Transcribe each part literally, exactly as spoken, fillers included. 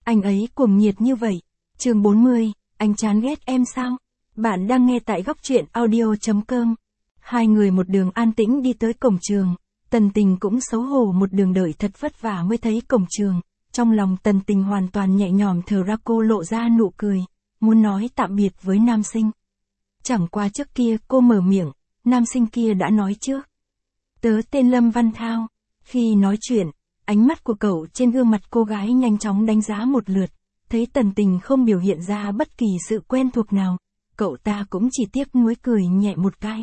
Anh ấy cuồng nhiệt như vậy. Chương bốn mươi, anh chán ghét em sao? Bạn đang nghe tại góc truyện audio chấm com. Hai người một đường an tĩnh đi tới cổng trường. Tần Tình cũng xấu hổ một đường đợi thật vất vả mới thấy cổng trường. Trong lòng Tần Tình hoàn toàn nhẹ nhõm, thở ra cô lộ ra nụ cười, muốn nói tạm biệt với nam sinh. Chẳng qua trước kia cô mở miệng, nam sinh kia đã nói trước. Tớ tên Lâm Văn Thao. Khi nói chuyện, ánh mắt của cậu trên gương mặt cô gái nhanh chóng đánh giá một lượt, thấy Tần Tình không biểu hiện ra bất kỳ sự quen thuộc nào, cậu ta cũng chỉ tiếc nuối cười nhẹ một cái.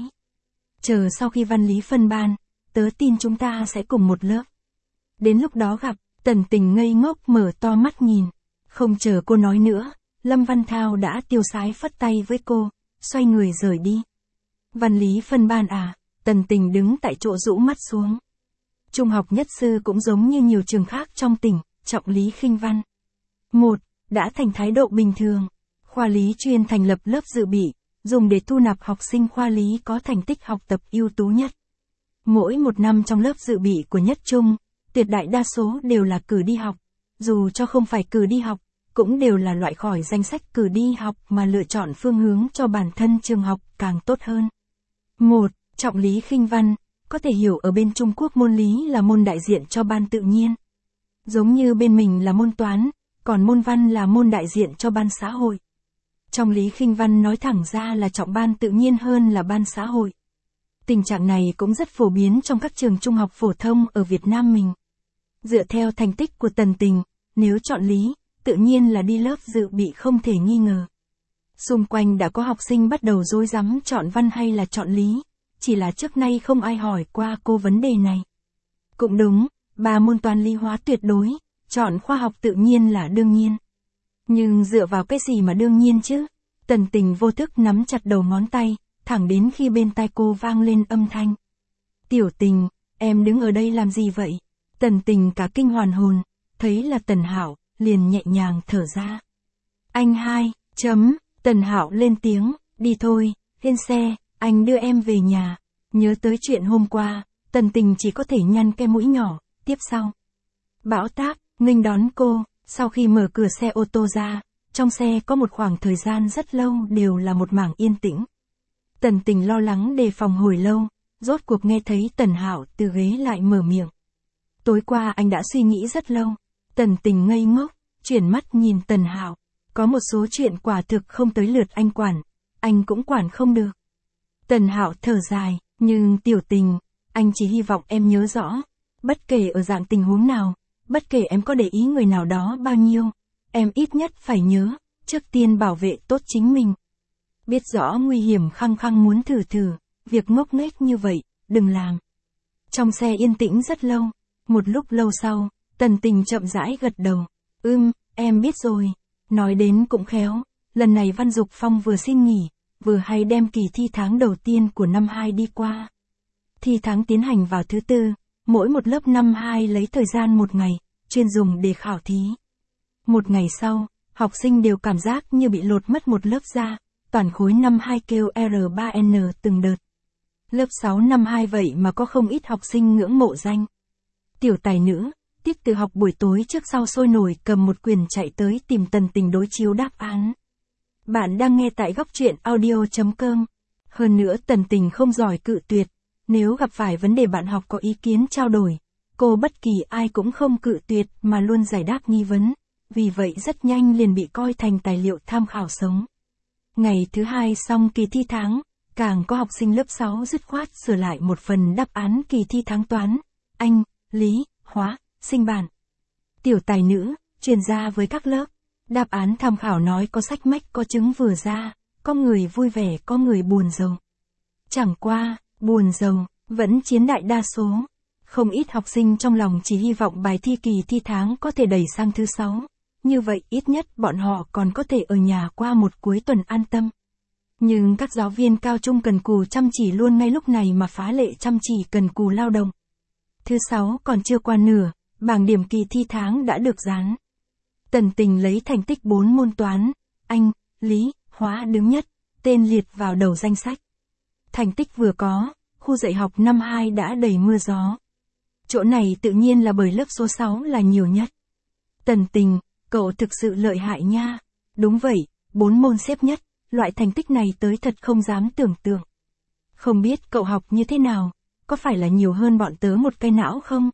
Chờ sau khi văn lý phân ban, tớ tin chúng ta sẽ cùng một lớp. Đến lúc đó gặp, Tần Tình ngây ngốc mở to mắt nhìn. Không chờ cô nói nữa, Lâm Văn Thao đã tiêu sái phất tay với cô, xoay người rời đi. Văn lý phân ban à? Tần Tình đứng tại chỗ rũ mắt xuống. Trung học nhất sư cũng giống như nhiều trường khác trong tỉnh, trọng lý khinh văn. một. Đã thành thái độ bình thường. Khoa lý chuyên thành lập lớp dự bị, dùng để thu nạp học sinh khoa lý có thành tích học tập ưu tú nhất. Mỗi một năm trong lớp dự bị của nhất trung, tuyệt đại đa số đều là cử đi học. Dù cho không phải cử đi học, cũng đều là loại khỏi danh sách cử đi học mà lựa chọn phương hướng cho bản thân trường học càng tốt hơn. một. Trọng lý khinh văn, có thể hiểu ở bên Trung Quốc môn lý là môn đại diện cho ban tự nhiên. Giống như bên mình là môn toán, còn môn văn là môn đại diện cho ban xã hội. Trong lý khinh văn nói thẳng ra là trọng ban tự nhiên hơn là ban xã hội. Tình trạng này cũng rất phổ biến trong các trường trung học phổ thông ở Việt Nam mình. Dựa theo thành tích của Tần Tình, nếu chọn lý, tự nhiên là đi lớp dự bị không thể nghi ngờ. Xung quanh đã có học sinh bắt đầu rối rắm chọn văn hay là chọn lý, chỉ là trước nay không ai hỏi qua cô vấn đề này. Cũng đúng, ba môn toán lý hóa tuyệt đối, chọn khoa học tự nhiên là đương nhiên. Nhưng dựa vào cái gì mà đương nhiên chứ? Tần Tình vô thức nắm chặt đầu ngón tay, thẳng đến khi bên tai cô vang lên âm thanh. Tiểu Tình, em đứng ở đây làm gì vậy? Tần Tình cả kinh hoàn hồn, thấy là Tần Hạo, liền nhẹ nhàng thở ra. Anh hai, chấm, Tần Hạo lên tiếng, đi thôi, lên xe, anh đưa em về nhà. Nhớ tới chuyện hôm qua, Tần Tình chỉ có thể nhăn cái mũi nhỏ, tiếp sau. Bão táp, nghênh đón cô, sau khi mở cửa xe ô tô ra, trong xe có một khoảng thời gian rất lâu đều là một mảng yên tĩnh. Tần Tình lo lắng đề phòng hồi lâu, rốt cuộc nghe thấy Tần Hạo từ ghế lại mở miệng. Tối qua anh đã suy nghĩ rất lâu. Tần Tình ngây ngốc, chuyển mắt nhìn Tần Hạo. Có một số chuyện quả thực không tới lượt anh quản, anh cũng quản không được. Tần Hạo thở dài, nhưng Tiểu Tình, anh chỉ hy vọng em nhớ rõ, bất kể ở dạng tình huống nào, bất kể em có để ý người nào đó bao nhiêu, em ít nhất phải nhớ, trước tiên bảo vệ tốt chính mình. Biết rõ nguy hiểm khăng khăng muốn thử thử, việc ngốc nghếch như vậy, đừng làm. Trong xe yên tĩnh rất lâu, một lúc lâu sau, Tần Tình chậm rãi gật đầu. Ưm, em biết rồi. Nói đến cũng khéo, lần này Văn Dục Phong vừa xin nghỉ, vừa hay đem kỳ thi tháng đầu tiên của năm hai đi qua. Thi tháng tiến hành vào thứ tư, mỗi một lớp năm hai lấy thời gian một ngày, chuyên dùng để khảo thí. Một ngày sau, học sinh đều cảm giác như bị lột mất một lớp ra, toàn khối năm hai kêu R ba N từng đợt. Lớp sáu năm hai vậy mà có không ít học sinh ngưỡng mộ danh. Tiểu tài nữ, Tiết Từ học buổi tối trước sau sôi nổi cầm một quyển chạy tới tìm Tần Tình đối chiếu đáp án. Bạn đang nghe tại góc truyện audio chấm com. Hơn nữa Tần Tình không giỏi cự tuyệt, nếu gặp phải vấn đề bạn học có ý kiến trao đổi, cô bất kỳ ai cũng không cự tuyệt mà luôn giải đáp nghi vấn, vì vậy rất nhanh liền bị coi thành tài liệu tham khảo sống. Ngày thứ hai xong kỳ thi tháng, càng có học sinh lớp sáu dứt khoát sửa lại một phần đáp án kỳ thi tháng toán, Anh, lý, hóa, sinh bản. Tiểu tài nữ, truyền ra với các lớp. Đáp án tham khảo nói có sách mách có chứng vừa ra, có người vui vẻ có người buồn rầu. Chẳng qua, buồn rầu, vẫn chiếm đại đa số. Không ít học sinh trong lòng chỉ hy vọng bài thi kỳ thi tháng có thể đẩy sang thứ sáu. Như vậy ít nhất bọn họ còn có thể ở nhà qua một cuối tuần an tâm. Nhưng các giáo viên cao trung cần cù chăm chỉ luôn ngay lúc này mà phá lệ chăm chỉ cần cù lao động. Thứ sáu còn chưa qua nửa, bảng điểm kỳ thi tháng đã được dán. Tần Tình lấy thành tích bốn môn toán, Anh, lý, hóa đứng nhất, tên liệt vào đầu danh sách. Thành tích vừa có, khu dạy học năm hai đã đầy mưa gió. Chỗ này tự nhiên là bởi lớp số sáu là nhiều nhất. Tần Tình, cậu thực sự lợi hại nha. Đúng vậy, bốn môn xếp nhất, loại thành tích này tới thật không dám tưởng tượng. Không biết cậu học như thế nào, có phải là nhiều hơn bọn tớ một cái não không?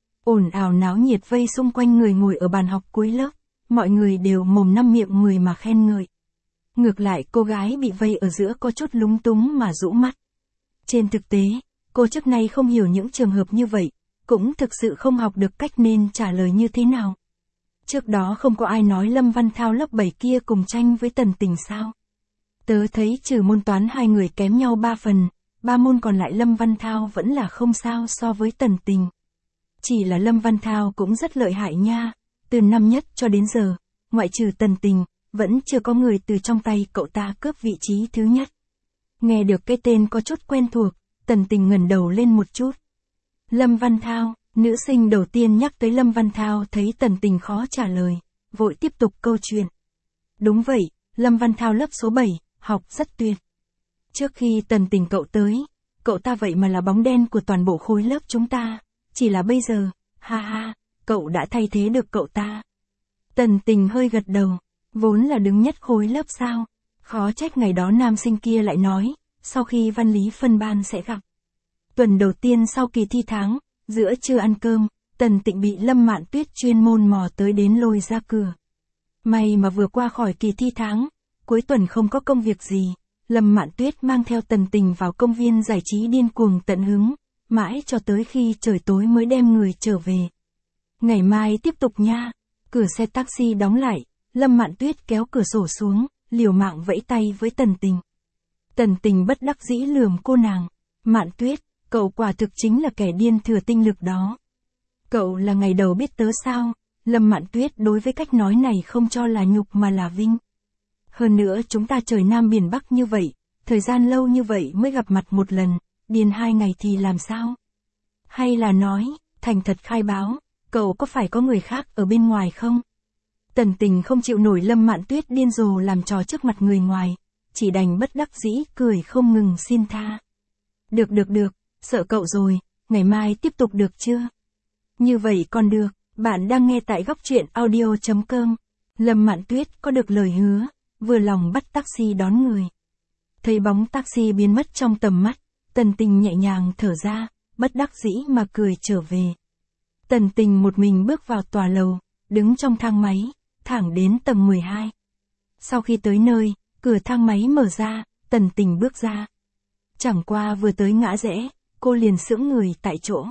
Ồn ào náo nhiệt vây xung quanh người ngồi ở bàn học cuối lớp, mọi người đều mồm năm miệng mười mà khen ngợi. Ngược lại cô gái bị vây ở giữa có chút lúng túng mà rũ mắt. Trên thực tế, cô trước nay không hiểu những trường hợp như vậy, cũng thực sự không học được cách nên trả lời như thế nào. Trước đó không có ai nói Lâm Văn Thao lớp bảy kia cùng tranh với Tần Tình sao? Tớ thấy trừ môn toán hai người kém nhau ba phần, ba môn còn lại Lâm Văn Thao vẫn là không sao so với Tần Tình. Chỉ là Lâm Văn Thao cũng rất lợi hại nha, từ năm nhất cho đến giờ, ngoại trừ Tần Tình, vẫn chưa có người từ trong tay cậu ta cướp vị trí thứ nhất. Nghe được cái tên có chút quen thuộc, Tần Tình ngẩng đầu lên một chút. Lâm Văn Thao, nữ sinh đầu tiên nhắc tới Lâm Văn Thao thấy Tần Tình khó trả lời, vội tiếp tục câu chuyện. Đúng vậy, Lâm Văn Thao lớp số bảy, học rất tuyệt. Trước khi Tần Tình cậu tới, cậu ta vậy mà là bóng đen của toàn bộ khối lớp chúng ta, chỉ là bây giờ, ha ha, cậu đã thay thế được cậu ta. Tần Tình hơi gật đầu, vốn là đứng nhất khối lớp sao, khó trách ngày đó nam sinh kia lại nói, sau khi văn lý phân ban sẽ gặp. Tuần đầu tiên sau kỳ thi tháng, giữa trưa ăn cơm, Tần Tịnh bị Lâm Mạn Tuyết chuyên môn mò tới đến lôi ra cửa. May mà vừa qua khỏi kỳ thi tháng, cuối tuần không có công việc gì, Lâm Mạn Tuyết mang theo Tần Tình vào công viên giải trí điên cuồng tận hứng, mãi cho tới khi trời tối mới đem người trở về. Ngày mai tiếp tục nha. Cửa xe taxi đóng lại, Lâm Mạn Tuyết kéo cửa sổ xuống, liều mạng vẫy tay với Tần Tình. Tần Tình bất đắc dĩ lườm cô nàng. Mạn Tuyết, cậu quả thực chính là kẻ điên thừa tinh lực đó. Cậu là ngày đầu biết tớ sao? Lâm Mạn Tuyết đối với cách nói này không cho là nhục mà là vinh. Hơn nữa chúng ta trời Nam biển Bắc như vậy, thời gian lâu như vậy mới gặp mặt một lần, điên hai ngày thì làm sao? Hay là nói, thành thật khai báo, cậu có phải có người khác ở bên ngoài không? Tần Tình không chịu nổi Lâm Mạn Tuyết điên rồ làm trò trước mặt người ngoài, chỉ đành bất đắc dĩ cười không ngừng xin tha. Được được được, sợ cậu rồi, ngày mai tiếp tục được chưa? Như vậy còn được, bạn đang nghe tại góc truyện audio chấm com. Lâm Mạn Tuyết có được lời hứa, vừa lòng bắt taxi đón người. Thấy bóng taxi biến mất trong tầm mắt, Tần Tình nhẹ nhàng thở ra, bất đắc dĩ mà cười trở về. Tần Tình một mình bước vào tòa lầu, đứng trong thang máy, thẳng đến tầng mười hai. Sau khi tới nơi, cửa thang máy mở ra, Tần Tình bước ra. Chẳng qua vừa tới ngã rẽ, cô liền sững người tại chỗ.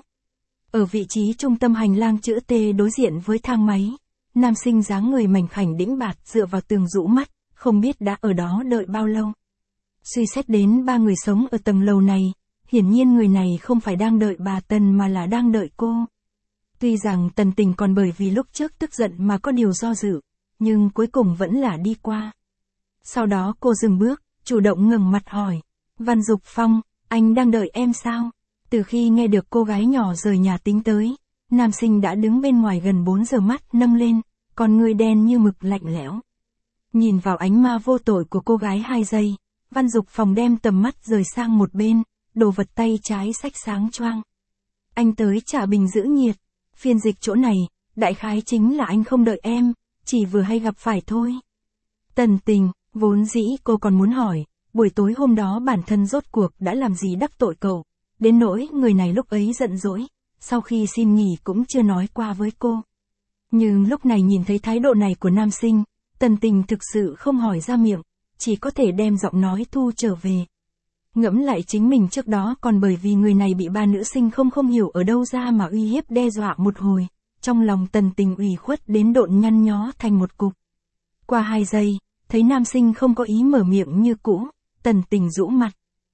Ở vị trí trung tâm hành lang chữ T đối diện với thang máy, nam sinh dáng người mảnh khảnh đĩnh bạt dựa vào tường rũ mắt, không biết đã ở đó đợi bao lâu. Suy xét đến ba người sống ở tầng lầu này, hiển nhiên người này không phải đang đợi bà Tần mà là đang đợi cô. Tuy rằng Tần Tình còn bởi vì lúc trước tức giận mà có điều do dự, nhưng cuối cùng vẫn là đi qua. Sau đó cô dừng bước, chủ động ngẩng mặt hỏi, Văn Dục Phong, anh đang đợi em sao? Từ khi nghe được cô gái nhỏ rời nhà tính tới, nam sinh đã đứng bên ngoài gần bốn giờ mắt nâng lên, con người đen như mực lạnh lẽo. Nhìn vào ánh ma vô tội của cô gái hai giây, Văn Dục Phong đem tầm mắt rời sang một bên, đồ vật tay trái xách sáng choang. Anh tới trả bình giữ nhiệt, phiên dịch chỗ này, đại khái chính là anh không đợi em, chỉ vừa hay gặp phải thôi. Tần Tình, vốn dĩ cô còn muốn hỏi, buổi tối hôm đó bản thân rốt cuộc đã làm gì đắc tội cậu, đến nỗi người này lúc ấy giận dỗi, sau khi xin nghỉ cũng chưa nói qua với cô. Nhưng lúc này nhìn thấy thái độ này của nam sinh, Tần Tình thực sự không hỏi ra miệng, chỉ có thể đem giọng nói thu trở về. Ngẫm lại chính mình trước đó còn bởi vì người này bị ba nữ sinh không không hiểu ở đâu ra mà uy hiếp đe dọa một hồi, trong lòng Tần Tình ủy khuất đến độn nhăn nhó thành một cục. Qua hai giây, thấy nam sinh không có ý mở miệng như cũ, Tần Tình rũ mặt.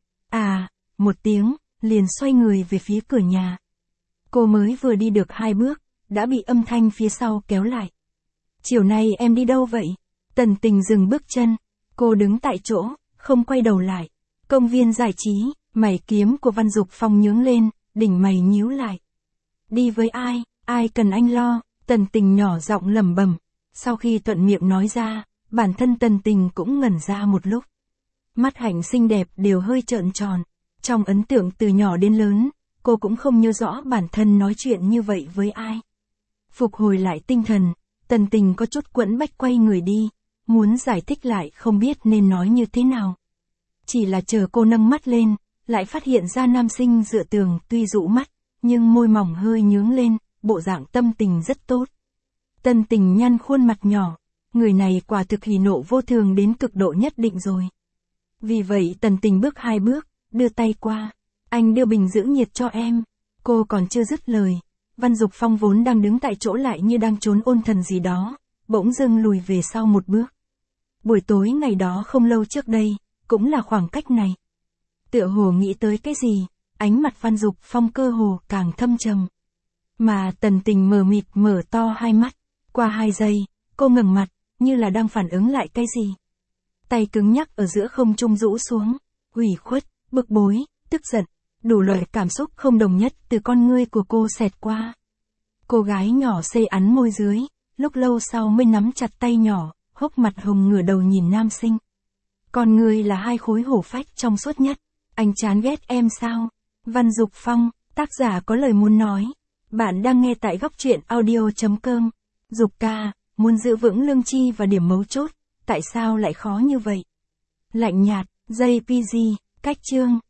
À, một tiếng, liền xoay người về phía cửa nhà. Cô mới vừa đi được hai bước, đã bị âm thanh phía sau kéo lại. Chiều nay em đi đâu vậy? Tần Tình dừng bước chân, cô đứng tại chỗ, không quay đầu lại. Công viên giải trí, mày kiếm của Văn Dục Phong nhướng lên, đỉnh mày nhíu lại. Đi với ai, ai cần anh lo, Tần Tình nhỏ giọng lẩm bẩm. Sau khi thuận miệng nói ra, bản thân Tần Tình cũng ngẩn ra một lúc. Mắt hạnh xinh đẹp đều hơi trợn tròn. Trong ấn tượng từ nhỏ đến lớn, cô cũng không nhớ rõ bản thân nói chuyện như vậy với ai. Phục hồi lại tinh thần, Tần Tình có chút quẫn bách quay người đi, muốn giải thích lại không biết nên nói như thế nào. Chỉ là chờ cô nâng mắt lên, lại phát hiện ra nam sinh dựa tường tuy dụ mắt, nhưng môi mỏng hơi nhướng lên, bộ dạng tâm tình rất tốt. Tần Tình nhăn khuôn mặt nhỏ, người này quả thực hỉ nộ vô thường đến cực độ nhất định rồi. Vì vậy Tần Tình bước hai bước, đưa tay qua. Anh đưa bình giữ nhiệt cho em. Cô còn chưa dứt lời. Văn Dục Phong vốn đang đứng tại chỗ lại như đang trốn ôn thần gì đó, bỗng dưng lùi về sau một bước. Buổi tối ngày đó không lâu trước đây, cũng là khoảng cách này. Tựa hồ nghĩ tới cái gì, ánh mặt Văn Dục Phong cơ hồ càng thâm trầm. Mà Tần Tình mờ mịt mở to hai mắt. Qua hai giây, cô ngẩng mặt, như là đang phản ứng lại cái gì. Tay cứng nhắc ở giữa không trung rũ xuống, ủy khuất, bực bối, tức giận, đủ loại cảm xúc không đồng nhất từ con ngươi của cô xẹt qua. Cô gái nhỏ xê ắn môi dưới, lúc lâu sau mới nắm chặt tay nhỏ, hốc mặt hồng ngửa đầu nhìn nam sinh. Con ngươi là hai khối hổ phách trong suốt nhất. Anh chán ghét em sao? Văn Dục Phong, tác giả có lời muốn nói. Bạn đang nghe tại góc truyện audio chấm com. Dục ca, muốn giữ vững lương tri và điểm mấu chốt, tại sao lại khó như vậy? Lạnh nhạt, gi pê giê, cách chương.